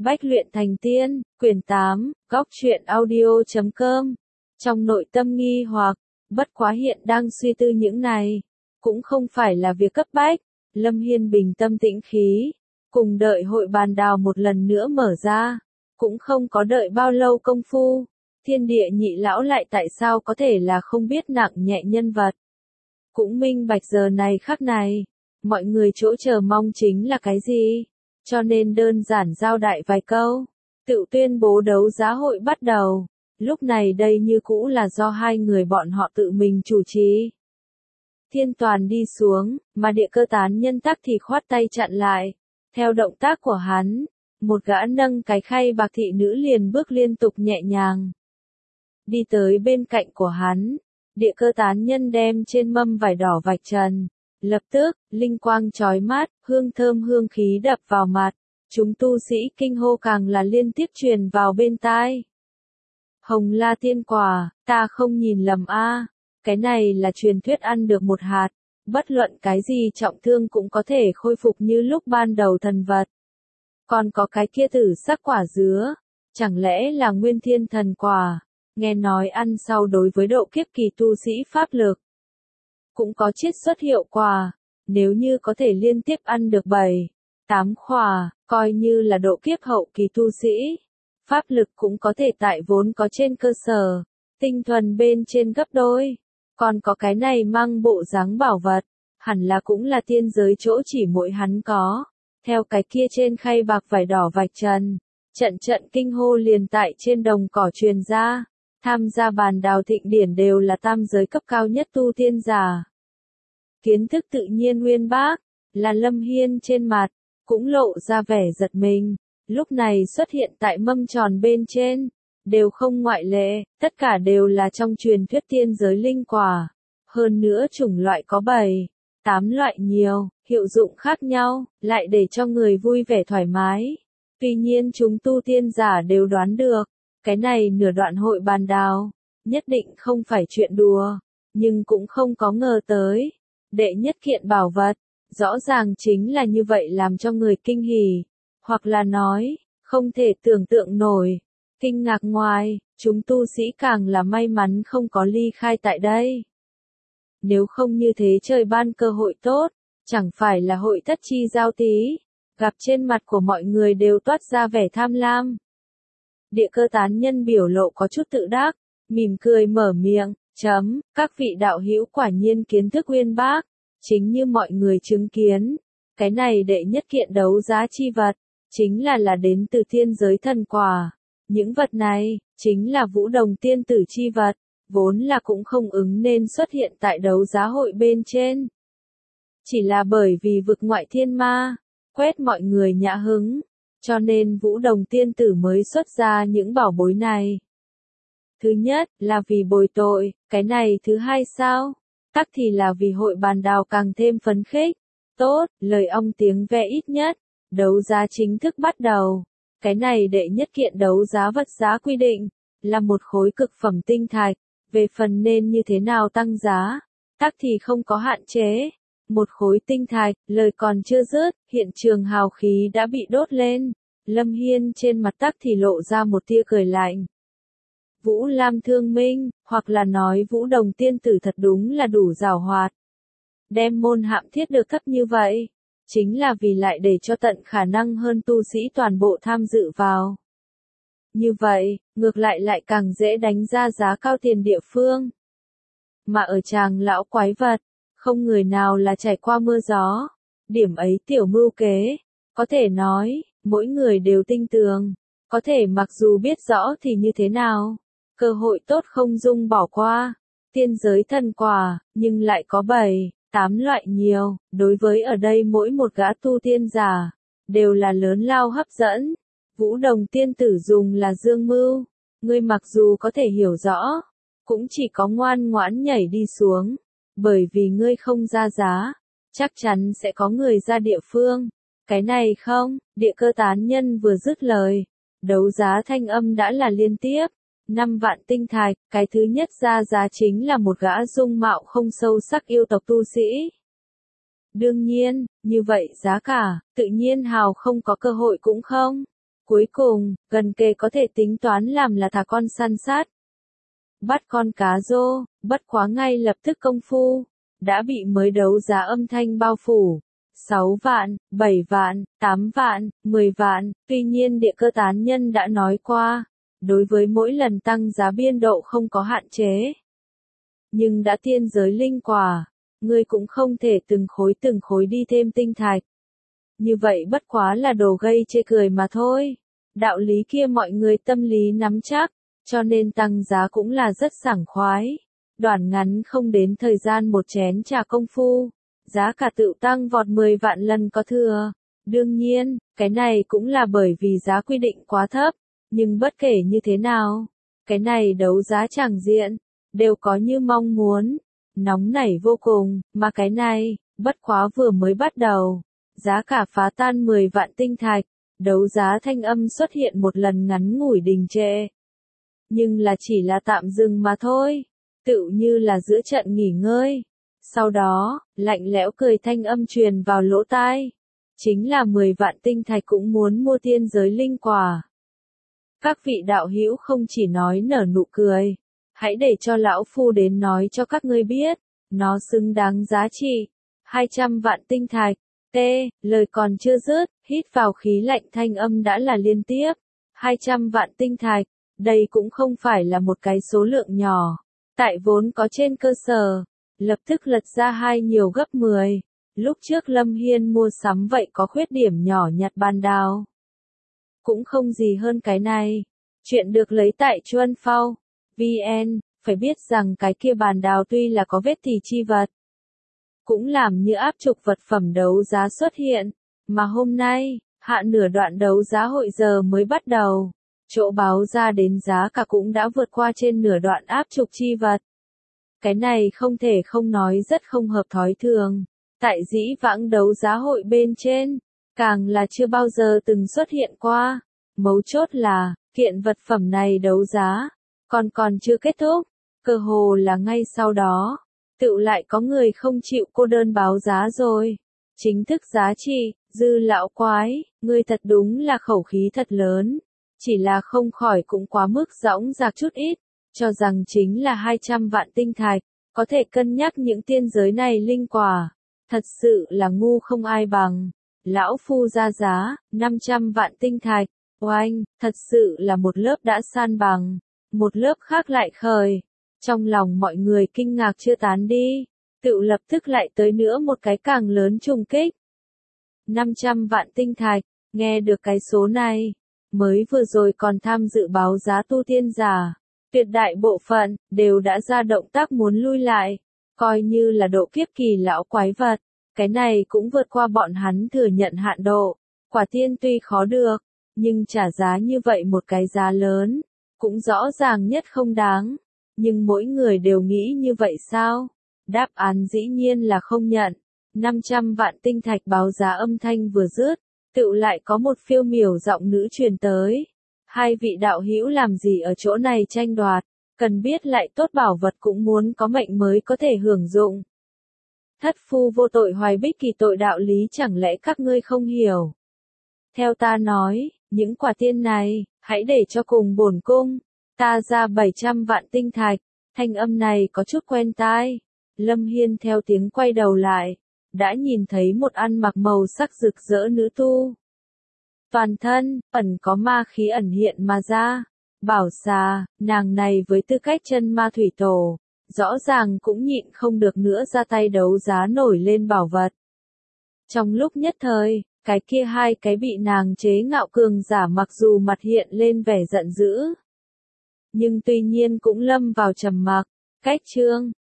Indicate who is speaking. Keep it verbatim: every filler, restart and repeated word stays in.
Speaker 1: Bách luyện thành tiên, quyển tám, góc truyện audio chấm com. Trong nội tâm nghi hoặc, bất quá hiện đang suy tư những này, cũng không phải là việc cấp bách. Lâm Hiên bình tâm tĩnh khí, cùng đợi hội bàn đào một lần nữa mở ra, cũng không có đợi bao lâu công phu. Thiên địa nhị lão lại tại sao có thể là không biết nặng nhẹ nhân vật. Cũng minh bạch giờ này khắc này, mọi người chỗ chờ mong chính là cái gì, cho nên đơn giản giao đại vài câu, tự tuyên bố đấu giá hội bắt đầu. Lúc này đây như cũ là do hai người bọn họ tự mình chủ trì. Thiên Toàn đi xuống, mà Địa Cơ Tán Nhân tắc thì khoát tay chặn lại. Theo động tác của hắn, một gã nâng cái khay bạc thị nữ liền bước liên tục nhẹ nhàng đi tới bên cạnh của hắn. Địa Cơ Tán Nhân đem trên mâm vải đỏ vạch trần, lập tức, linh quang chói mắt, hương thơm hương khí đập vào mặt, chúng tu sĩ kinh hô càng là liên tiếp truyền vào bên tai. Hồng La Tiên Quả, ta không nhìn lầm a, cái này là truyền thuyết ăn được một hạt, bất luận cái gì trọng thương cũng có thể khôi phục như lúc ban đầu thần vật. Còn có cái kia tử sắc quả dứa, chẳng lẽ là Nguyên Thiên Thần Quả, nghe nói ăn sau đối với độ kiếp kỳ tu sĩ pháp lực cũng có chiết xuất hiệu quả, nếu như có thể liên tiếp ăn được bảy, tám khỏa, coi như là độ kiếp hậu kỳ tu sĩ, pháp lực cũng có thể tại vốn có trên cơ sở, tinh thuần bên trên gấp đôi. Còn có cái này mang bộ dáng bảo vật, hẳn là cũng là tiên giới chỗ chỉ mỗi hắn có. Theo cái kia trên khay bạc vải đỏ vạch trần, trận trận kinh hô liền tại trên đồng cỏ truyền ra. Tham gia bàn đào thịnh điển đều là tam giới cấp cao nhất tu tiên giả. Kiến thức tự nhiên uyên bác, là Lâm Hiên trên mặt, cũng lộ ra vẻ giật mình. Lúc này xuất hiện tại mâm tròn bên trên, đều không ngoại lệ, tất cả đều là trong truyền thuyết tiên giới linh quả. Hơn nữa chủng loại có bảy, tám loại nhiều, hiệu dụng khác nhau, lại để cho người vui vẻ thoải mái. Tuy nhiên chúng tu tiên giả đều đoán được, cái này nửa đoạn hội bàn đào, nhất định không phải chuyện đùa, nhưng cũng không có ngờ tới. Đệ nhất kiện bảo vật, rõ ràng chính là như vậy làm cho người kinh hỉ, hoặc là nói, không thể tưởng tượng nổi. Kinh ngạc ngoài, chúng tu sĩ càng là may mắn không có ly khai tại đây. Nếu không như thế trời ban cơ hội tốt, chẳng phải là hội thất chi giao tí, gặp trên mặt của mọi người đều toát ra vẻ tham lam. Địa Cơ Tán Nhân biểu lộ có chút tự đắc, mỉm cười mở miệng, chấm, các vị đạo hữu quả nhiên kiến thức uyên bác, chính như mọi người chứng kiến, cái này đệ nhất kiện đấu giá chi vật, chính là là đến từ thiên giới thần quả. Những vật này, chính là Vũ Đồng tiên tử chi vật, vốn là cũng không ứng nên xuất hiện tại đấu giá hội bên trên. Chỉ là bởi vì vực ngoại thiên ma, quét mọi người nhã hứng, cho nên Vũ Đồng tiên tử mới xuất ra những bảo bối này. Thứ nhất, là vì bồi tội, cái này thứ hai sao? Tắc thì là vì hội bàn đào càng thêm phấn khích. Tốt, lời ong tiếng ve ít nhất, đấu giá chính thức bắt đầu. Cái này đệ nhất kiện đấu giá vật giá quy định, là một khối cực phẩm tinh thạch, về phần nên như thế nào tăng giá, tắc thì không có hạn chế. Một khối tinh thạch, lời còn chưa dứt, hiện trường hào khí đã bị đốt lên. Lâm Hiên trên mặt tắc thì lộ ra một tia cười lạnh. Vũ Lam Thương Minh, hoặc là nói Vũ Đồng tiên tử thật đúng là đủ giàu hoạt. Đem môn hạm thiết được thấp như vậy, chính là vì lại để cho tận khả năng hơn tu sĩ toàn bộ tham dự vào. Như vậy, ngược lại lại càng dễ đánh ra giá cao tiền địa phương. Mà ở tràng lão quái vật, không người nào là trải qua mưa gió. Điểm ấy tiểu mưu kế, có thể nói, mỗi người đều tinh tường. Có thể mặc dù biết rõ thì như thế nào, cơ hội tốt không dung bỏ qua. Tiên giới thần quả, nhưng lại có bảy, tám loại nhiều, đối với ở đây mỗi một gã tu tiên giả, đều là lớn lao hấp dẫn. Vũ Đồng tiên tử dùng là dương mưu, ngươi mặc dù có thể hiểu rõ, cũng chỉ có ngoan ngoãn nhảy đi xuống, bởi vì ngươi không ra giá, chắc chắn sẽ có người ra địa phương. Cái này không, Địa Cơ Tán Nhân vừa dứt lời, đấu giá thanh âm đã là liên tiếp. Năm vạn tinh thạch, cái thứ nhất ra giá chính là một gã dung mạo không sâu sắc yêu tộc tu sĩ. Đương nhiên, như vậy giá cả, tự nhiên hào không có cơ hội cũng không. Cuối cùng, gần kề có thể tính toán làm là thả con săn sát. Bắt con cá rô, bất quá ngay lập tức công phu, đã bị mới đấu giá âm thanh bao phủ. sáu vạn, bảy vạn, tám vạn, mười vạn, tuy nhiên địa cơ tán nhân đã nói qua, đối với mỗi lần tăng giá biên độ không có hạn chế. Nhưng đã tiên giới linh quả, ngươi cũng không thể từng khối từng khối đi thêm tinh thạch. Như vậy bất quá là đồ gây chê cười mà thôi. Đạo lý kia mọi người tâm lý nắm chắc, cho nên tăng giá cũng là rất sảng khoái. Đoạn ngắn không đến thời gian một chén trà công phu, giá cả tự tăng vọt mười vạn lần có thừa. Đương nhiên, cái này cũng là bởi vì giá quy định quá thấp, nhưng bất kể như thế nào, cái này đấu giá chẳng diện, đều có như mong muốn, nóng nảy vô cùng, mà cái này, bất quá vừa mới bắt đầu, giá cả phá tan mười vạn tinh thạch, đấu giá thanh âm xuất hiện một lần ngắn ngủi đình trệ. Nhưng là chỉ là tạm dừng mà thôi, tựu như là giữa trận nghỉ ngơi. Sau đó, lạnh lẽo cười thanh âm truyền vào lỗ tai. Chính là mười vạn tinh thạch cũng muốn mua tiên giới linh quả. Các vị đạo hữu không chỉ nói nở nụ cười, hãy để cho lão phu đến nói cho các ngươi biết, nó xứng đáng giá trị. hai trăm vạn tinh thạch. T, lời còn chưa dứt, hít vào khí lạnh thanh âm đã là liên tiếp. hai trăm vạn tinh thạch, đây cũng không phải là một cái số lượng nhỏ. Tại vốn có trên cơ sở, lập tức lật ra hai nhiều gấp mười. Lúc trước Lâm Hiên mua sắm vậy có khuyết điểm nhỏ nhặt ban đào. Cũng không gì hơn cái này. Chuyện được lấy tại Chuân Phao, vn, phải biết rằng cái kia bàn đào tuy là có vết thì chi vật. Cũng làm như áp trục vật phẩm đấu giá xuất hiện, mà hôm nay, hạ nửa đoạn đấu giá hội giờ mới bắt đầu. Chỗ báo ra đến giá cả cũng đã vượt qua trên nửa đoạn áp trục chi vật. Cái này không thể không nói rất không hợp thói thường. Tại dĩ vãng đấu giá hội bên trên, càng là chưa bao giờ từng xuất hiện qua. Mấu chốt là, kiện vật phẩm này đấu giá, còn còn chưa kết thúc, cơ hồ là ngay sau đó, tự lại có người không chịu cô đơn báo giá rồi. Chính thức giá trị, Dư lão quái, ngươi thật đúng là khẩu khí thật lớn, chỉ là không khỏi cũng quá mức dõng dạc chút ít, cho rằng chính là hai trăm vạn tinh thạch, có thể cân nhắc những tiên giới này linh quả. Thật sự là ngu không ai bằng. Lão phu ra giá, năm trăm vạn tinh thạch. Oanh, thật sự là một lớp đã san bằng. Một lớp khác lại khởi. Trong lòng mọi người kinh ngạc chưa tán đi. Tự lập tức lại tới nữa một cái càng lớn trùng kích. năm trăm vạn tinh thạch. Nghe được cái số này. Mới vừa rồi còn tham dự báo giá tu tiên giả. Tuyệt đại bộ phận, đều đã ra động tác muốn lui lại. Coi như là độ kiếp kỳ lão quái vật. Cái này cũng vượt qua bọn hắn thừa nhận hạn độ. Quả tiên tuy khó được, nhưng trả giá như vậy một cái giá lớn, cũng rõ ràng nhất không đáng. Nhưng mỗi người đều nghĩ như vậy sao? Đáp án dĩ nhiên là không nhận. năm trăm vạn tinh thạch báo giá âm thanh vừa dứt, tự lại có một phiêu miểu giọng nữ truyền tới. Hai vị đạo hữu làm gì ở chỗ này tranh đoạt, cần biết lại tốt bảo vật cũng muốn có mệnh mới có thể hưởng dụng. Thất phu vô tội hoài bích kỳ tội đạo lý chẳng lẽ các ngươi không hiểu. Theo ta nói, những quả tiên này, hãy để cho cùng bổn cung, ta ra bảy trăm vạn tinh thạch, thanh âm này có chút quen tai. Lâm Hiên theo tiếng quay đầu lại, đã nhìn thấy một ăn mặc màu sắc rực rỡ nữ tu. Toàn thân, ẩn có ma khí ẩn hiện mà ra. Bảo xà, nàng này với tư cách chân ma thủy tổ, rõ ràng cũng nhịn không được nữa ra tay đấu giá nổi lên bảo vật. Trong lúc nhất thời, cái kia hai cái bị nàng chế ngạo cường giả mặc dù mặt hiện lên vẻ giận dữ. Nhưng tuy nhiên cũng lâm vào trầm mặc, cách chương.